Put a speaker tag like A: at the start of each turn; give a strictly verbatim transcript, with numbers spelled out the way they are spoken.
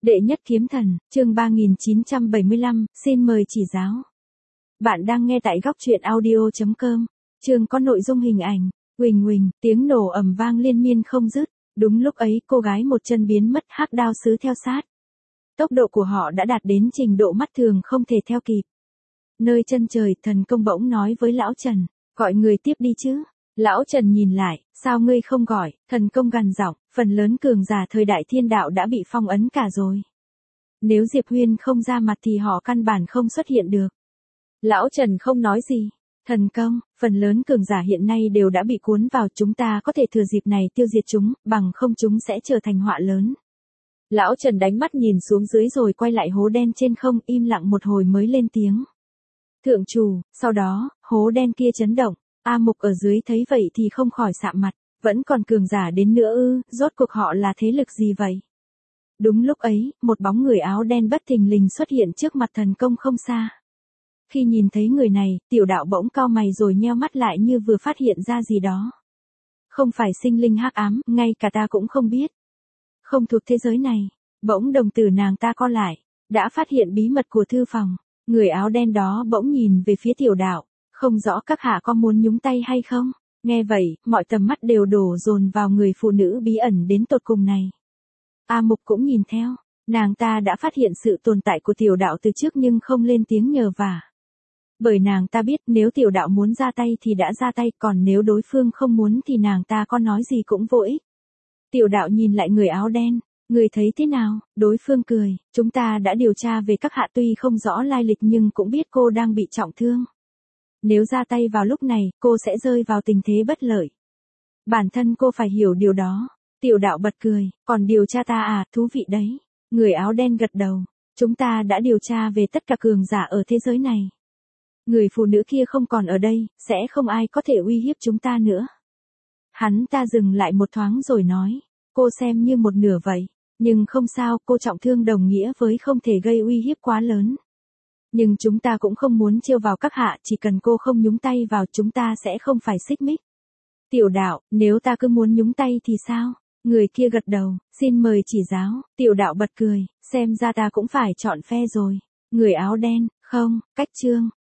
A: Đệ nhất kiếm thần, chương ba nghìn chín trăm bảy mươi lăm, xin mời chỉ giáo. Bạn đang nghe tại góc truyện audio chấm com. Chương có nội dung hình ảnh, huỳnh huỳnh, tiếng nổ ầm vang liên miên không dứt. Đúng lúc ấy cô gái một chân biến mất, hắc đao sứ theo sát. Tốc độ của họ đã đạt đến trình độ mắt thường không thể theo kịp. Nơi chân trời, thần công bỗng nói với lão Trần, gọi người tiếp đi chứ. Lão Trần nhìn lại, sao ngươi không gọi, thần công gằn giọng, phần lớn cường giả thời đại thiên đạo đã bị phong ấn cả rồi. Nếu Diệp Huyên không ra mặt thì họ căn bản không xuất hiện được. Lão Trần không nói gì. Thần công, phần lớn cường giả hiện nay đều đã bị cuốn vào, chúng ta có thể thừa dịp này tiêu diệt chúng, bằng không chúng sẽ trở thành họa lớn. Lão Trần đánh mắt nhìn xuống dưới rồi quay lại hố đen trên không, im lặng một hồi mới lên tiếng. Thượng chủ, sau đó, hố đen kia chấn động. A Mục ở dưới thấy vậy thì không khỏi sạm mặt, vẫn còn cường giả đến nữa ư, rốt cuộc họ là thế lực gì vậy? Đúng lúc ấy, một bóng người áo đen bất thình lình xuất hiện trước mặt thần công không xa. Khi nhìn thấy người này, tiểu đạo bỗng cau mày rồi nheo mắt lại như vừa phát hiện ra gì đó. Không phải sinh linh hắc ám, ngay cả ta cũng không biết. Không thuộc thế giới này, bỗng đồng tử nàng ta co lại, đã phát hiện bí mật của thư phòng. Người áo đen đó bỗng nhìn về phía tiểu đạo. Không rõ các hạ có muốn nhúng tay hay không? Nghe vậy, mọi tầm mắt đều đổ dồn vào người phụ nữ bí ẩn đến tột cùng này. A Mục cũng nhìn theo, nàng ta đã phát hiện sự tồn tại của tiểu đạo từ trước nhưng không lên tiếng nhờ vả. Bởi nàng ta biết nếu tiểu đạo muốn ra tay thì đã ra tay, còn nếu đối phương không muốn thì nàng ta có nói gì cũng vô ích. Tiểu đạo nhìn lại người áo đen, người thấy thế nào? Đối phương cười, chúng ta đã điều tra về các hạ, tuy không rõ lai lịch nhưng cũng biết cô đang bị trọng thương. Nếu ra tay vào lúc này, cô sẽ rơi vào tình thế bất lợi. Bản thân cô phải hiểu điều đó. Tiểu đạo bật cười, còn điều tra ta à, thú vị đấy. Người áo đen gật đầu, chúng ta đã điều tra về tất cả cường giả ở thế giới này. Người phụ nữ kia không còn ở đây, sẽ không ai có thể uy hiếp chúng ta nữa. Hắn ta dừng lại một thoáng rồi nói, cô xem như một nửa vậy. Nhưng không sao, cô trọng thương đồng nghĩa với không thể gây uy hiếp quá lớn. Nhưng chúng ta cũng không muốn trêu vào các hạ, chỉ cần cô không nhúng tay vào chúng ta sẽ không phải xích mích. Tiểu đạo, nếu ta cứ muốn nhúng tay thì sao? Người kia gật đầu, xin mời chỉ giáo. Tiểu đạo bật cười, xem ra ta cũng phải chọn phe rồi. Người áo đen, không, cách chương,